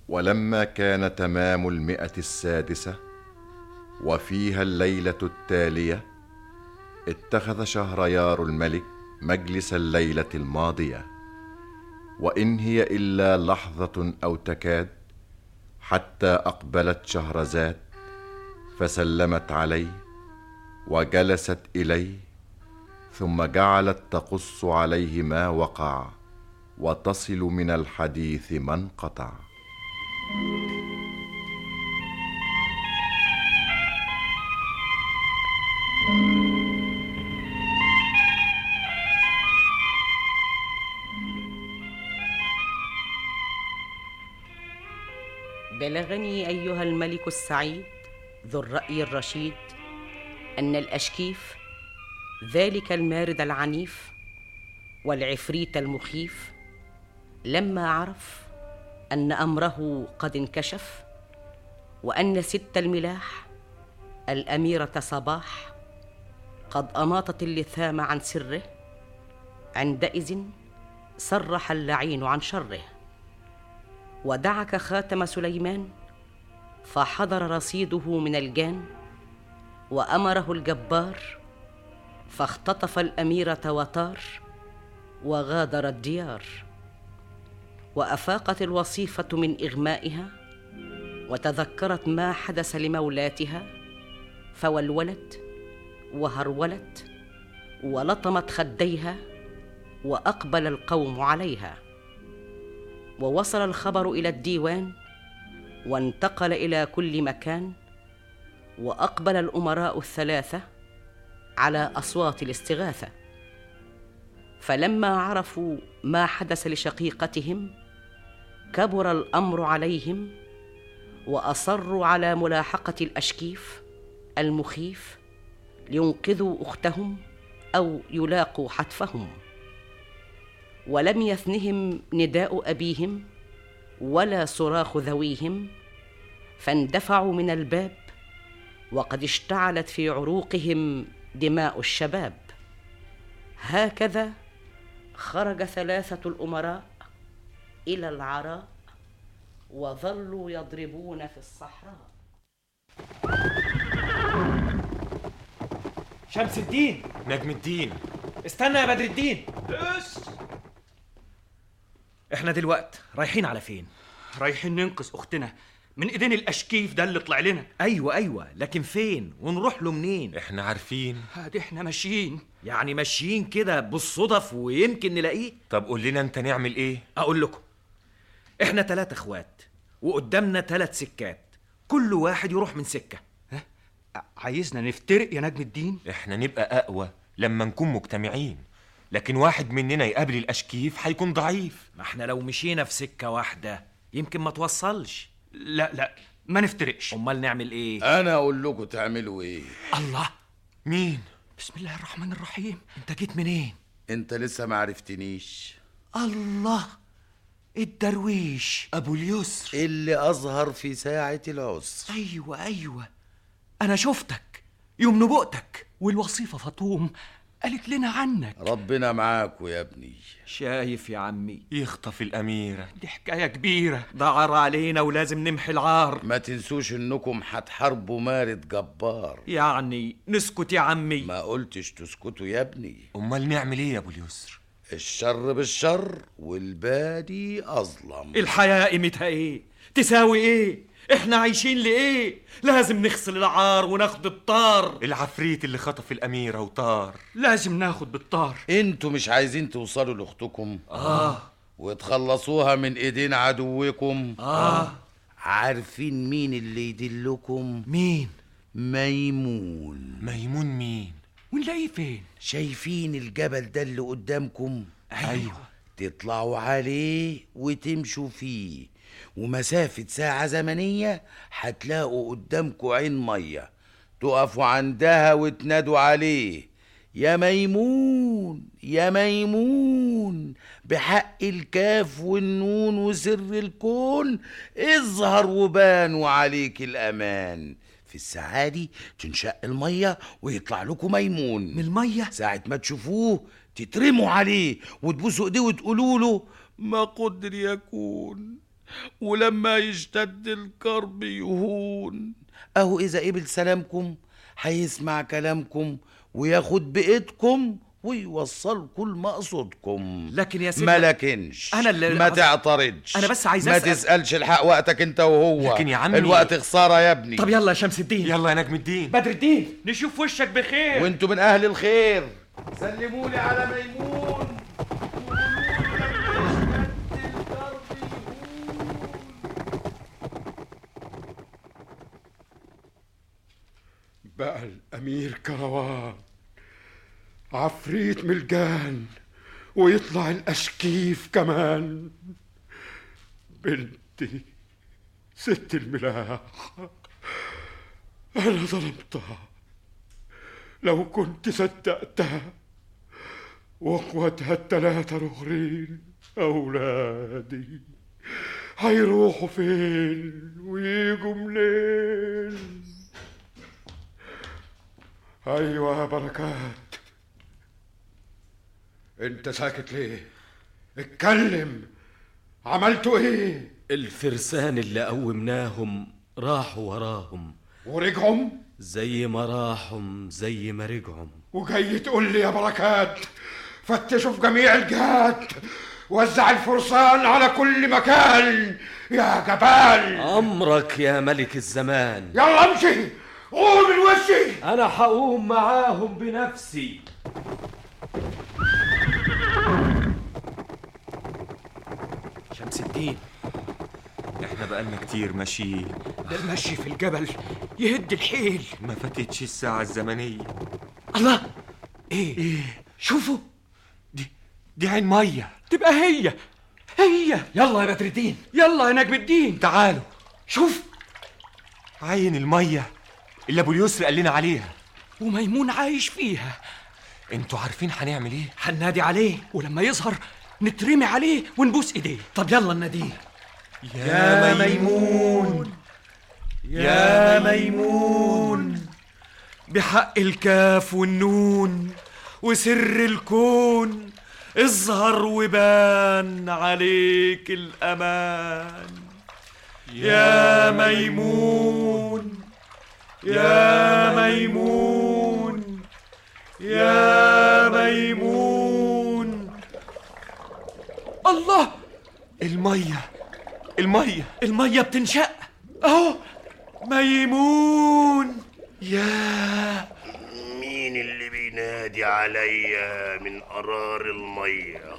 ولما كان تمام 106 وفيها الليلة التالية، اتخذ شهريار الملك مجلس الليلة الماضية، وإن هي إلا لحظة أو تكاد حتى أقبلت شهرزاد فسلمت عليه وجلست إليه، ثم جعلت تقص عليه ما وقع وتصل من الحديث ما انقطع. بلغني أيها الملك السعيد ذو الرأي الرشيد أن الأشكيف ذلك المارد العنيف والعفريت المخيف لما عرف أن أمره قد انكشف، وأن ست الملاح الأميرة صباح قد أماطت اللثام عن سره، عندئذ صرح اللعين عن شره، ودعك خاتم سليمان فحضر رصيده من الجان، وأمره الجبار فاختطف الأميرة وطار وغادر الديار. وأفاقت الوصيفة من إغمائها وتذكرت ما حدث لمولاتها، فولولت وهرولت ولطمت خديها، وأقبل القوم عليها. ووصل الخبر إلى الديوان وانتقل إلى كل مكان، وأقبل الأمراء الثلاثة على أصوات الاستغاثة. فلما عرفوا ما حدث لشقيقتهم كبر الأمر عليهم، وأصروا على ملاحقة الأشكيف المخيف لينقذوا أختهم أو يلاقوا حتفهم. ولم يثنهم نداء أبيهم ولا صراخ ذويهم، فاندفعوا من الباب وقد اشتعلت في عروقهم دماء الشباب. هكذا خرج ثلاثة الأمراء إلى العراء، وظلوا يضربون في الصحراء. شمس الدين، نجم الدين، استنى يا بدر الدين. احنا دلوقتي رايحين على فين؟ رايحين ننقذ اختنا من ايدين الاشكيف ده اللي طلع لنا. ايوه لكن فين ونروح له منين؟ احنا عارفين. هادي احنا ماشيين، يعني ماشيين كده بالصدف ويمكن نلاقيه. طب قول لنا انت نعمل ايه؟ اقول لكم، احنا 3 اخوات وقدامنا 3 سكات، كل واحد يروح من سكة. عايزنا نفترق يا نجم الدين؟ احنا نبقى اقوى لما نكون مجتمعين، لكن واحد مننا يقابل الاشكيف هيكون ضعيف. ما احنا لو مشينا في سكة واحدة يمكن ما توصلش. لا ما نفترقش. امال نعمل ايه؟ انا اقول لكم تعملوا ايه. الله، مين؟ بسم الله الرحمن الرحيم. انت جيت منين؟ انت لسه ما عرفتنيش. الله، الدرويش ابو اليسر اللي اظهر في ساعة العسر. ايوه انا شفتك يوم نبوءتك، والوصيفة فطوم قالت لنا عنك. ربنا معاكوا يا ابني. شايف يا عمي؟ يخطف الأميرة، دي حكاية كبيرة، ده عار علينا ولازم نمحي العار. ما تنسوش انكم هتحاربوا مارد جبار. يعني نسكت يا عمي؟ ما قلتش تسكتوا يا ابني. امال نعمل ايه يا ابو اليسر؟ الشر بالشر والبادي اظلم. الحياة قيمتها ايه؟ تساوي ايه؟ احنا عايشين لايه؟ لازم نغسل العار وناخد الطار. العفريت اللي خطف الأميرة وطار لازم ناخد بالطار. انتوا مش عايزين توصلوا لاختكم وتخلصوها من ايدين عدوكم؟ عارفين مين اللي يدلكم؟ مين؟ ميمون. ميمون مين؟ ونلاقيه فين؟ شايفين الجبل ده اللي قدامكم؟ أيوه. تطلعوا عليه وتمشوا فيه، ومسافة ساعة زمنية هتلاقوا قدامكم عين مية، تقفوا عندها وتنادوا عليه: يا ميمون يا ميمون، بحق الكاف والنون وسر الكون، اظهر وبانوا عليك الأمان. في الساعة دي تنشق المية ويطلع لكم ميمون من المية. ساعة ما تشوفوه تترموا عليه وتبوسوا ايديه وتقولوا له: ما قدر يكون، ولما يشتد الكرب يهون. اهو اذا قبل سلامكم هيسمع كلامكم وياخد بإيدكم ويوصلكم لمقصودكم. لكن يا سيدي ما لكنش أنا اللي ما تعترضش. أنا بس عايز ما أسأل. تسألش الحق وقتك انت وهو. لكن يا عمي الوقت خسارة يا ابني. طب يلا يا شمس الدين. يلا يا نجم الدين. بدر الدين، نشوف وشك بخير. وانتوا من اهل الخير سلمولي على ميمون. بقى الأمير كروان عفريت ملجان ويطلع الأشكيف كمان. بنتي ست الملاح أنا ظلمتها. لو كنت صدقتها واخواتها التلاتة رغرين أولادي هيروحوا فين ويجوا منين؟ ايوه يا بركات، انت ساكت ليه؟ اتكلم، عملتوا ايه؟ الفرسان اللي قومناهم راحوا وراهم ورجعوا زي ما راحوا زي ما رجعوا. وجاي تقول لي يا بركات فتشوا في جميع الجهات، وزع الفرسان على كل مكان يا جبال. أمرك يا ملك الزمان. يلا امشي، قوم من وشي. أنا هقوم معاهم بنفسي. شمس الدين، احنا بقالنا كتير ماشيين. ده المشي في الجبل يهد الحيل. ما فاتتش الساعة الزمنية. الله، ايه شوفوا، دي عين مية. تبقى هي. يلا يا بدر الدين، يلا يا نجم الدين، تعالوا شوف عين المية اللي ابو اليسر قال لنا عليها، وميمون عايش فيها. انتوا عارفين هنعمل ايه؟ هننادي عليه، ولما يظهر نترمي عليه ونبوس ايديه. طب يلا نناديه. يا ميمون، يا ميمون، بحق الكاف والنون وسر الكون اظهر وبان عليك الأمان. يا ميمون، يا ميمون، يا ميمون. الله، المية بتنشق اهو. ميمون، يا مين اللي بينادي عليا من قرار المية؟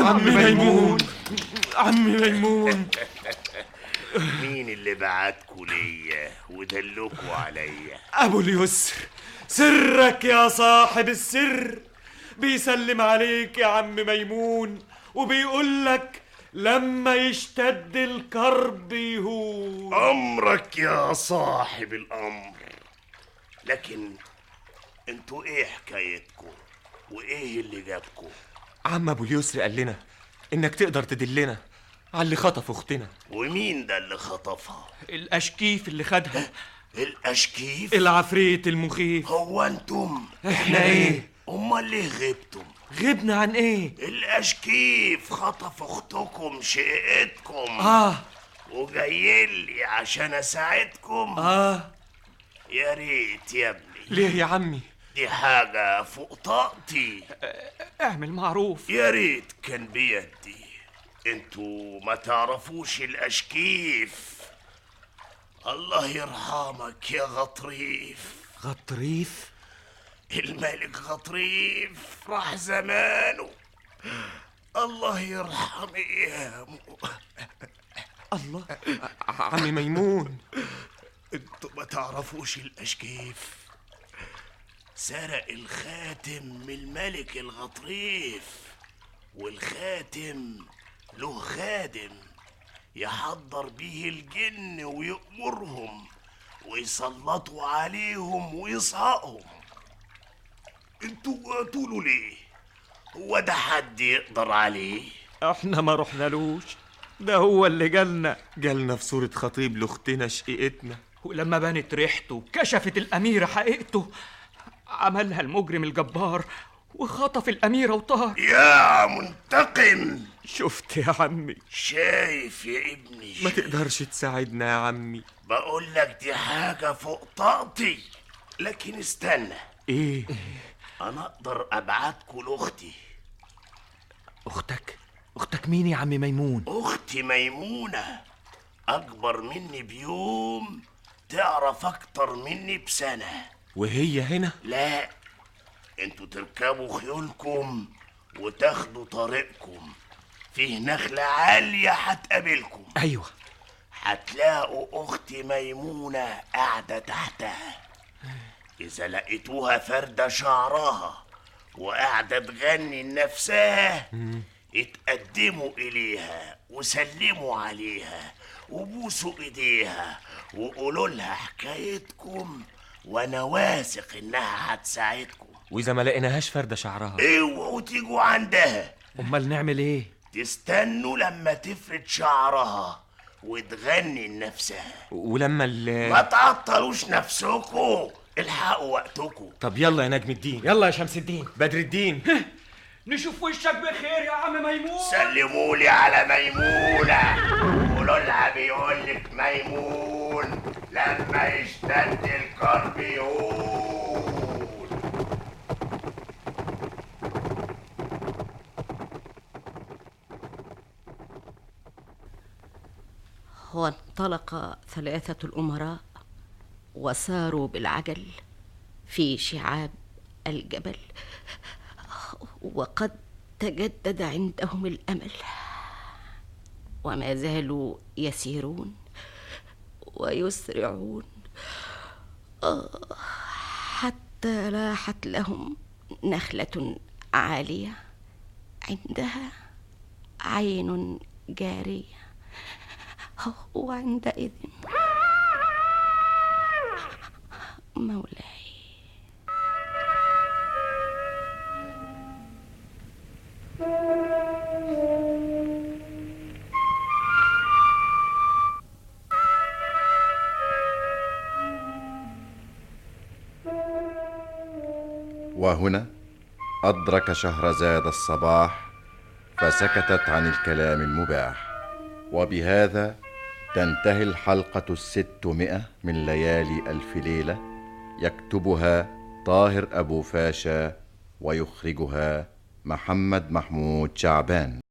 عمي ميمون. مين اللي بعتكوا ليا ودلكوا عليا؟ ابو اليسر، سرك يا صاحب السر، بيسلم عليك يا عم ميمون، وبيقول لك لما يشتد الكرب يهون. امرك يا صاحب الامر. لكن انتوا ايه حكايتكم وايه اللي جابكم؟ عم ابو اليسر قال لنا انك تقدر تدلنا على اللي خطف اختنا. ومين ده اللي خطفها؟ الاشكيف اللي خدها. الاشكيف؟ العفريت المخيف. هو انتم؟ احنا ايه؟ امال ليه غبتم؟ غبنا عن ايه؟ الاشكيف خطف اختكم شقتكم وجايلي عشان اساعدكم. يا ريت يا ابني. ليه يا عمي؟ دي حاجة فوق طاقتي. اعمل معروف. يا ريت كان بيدي. انتوا ما تعرفوش الاشكيف. الله يرحمك يا غطريف. غطريف؟ الملك غطريف راح زمانه، الله يرحم ايامه. الله. عمي ميمون، انتوا ما تعرفوش الاشكيف. سرق الخاتم من الملك الغطريف، والخاتم له خادم يحضر بيه الجن ويأمرهم ويسلطوا عليهم ويصهقهم. انتوا قلتوا ليه؟ هو ده حد يقدر عليه؟ احنا ما رحنالوش، ده هو اللي جالنا في صورة خطيب لاختنا شقيقتنا. ولما بانت ريحته كشفت الأميرة حقيقته، عملها المجرم الجبار وخطف الأميرة وطار. يا منتقم، شفت يا عمي؟ شايف يا ابني؟ ما تقدرش تساعدنا يا عمي؟ بقول لك دي حاجة فوق طاقتي، لكن استنى. ايه؟ انا اقدر ابعتكوا لاختي. أختك مين يا عم ميمون؟ اختي ميمونة اكبر مني بيوم، تعرف اكتر مني بسنة. وهي هنا؟ لا، انتوا تركبوا خيولكم وتاخدوا طريقكم، فيه نخلة عالية هتقابلكم. أيوة، هتلاقوا اختي ميمونة قاعدة تحتها. اذا لقيتوها فردة شعرها وقاعدة تغني لنفسها، اتقدموا اليها وسلموا عليها وبوسوا ايديها وقولوا لها حكايتكم، وانا واثق انها هتساعدكم. واذا ما لقيناهاش فردة شعرها؟ اوعوا تيجوا عندها. أمال نعمل إيه؟ تستنوا لما تفرد شعرها وتغني لنفسها. ولما ما تعطلوش نفسكم، الحقوا وقتكم. طب يلا يا نجم الدين. يلا يا شمس الدين. بدر الدين. نشوف وشك بخير يا عم ميمون. سلمولي على ميمونة، قولوا لها بيقولك ميمون لما يشتد الكرب يهون. وانطلق 3 الأمراء وساروا بالعجل في شعاب الجبل، وقد تجدد عندهم الأمل، وما زالوا يسيرون ويسرعون حتى لاحت لهم نخلة عالية عندها عين جارية، وعندئذ مولاي وهنا أدرك شهرزاد الصباح فسكتت عن الكلام المباح. وبهذا تنتهي الحلقة 600 من ليالي ألف ليلة، يكتبها طاهر أبو فاشا ويخرجها محمد محمود شعبان.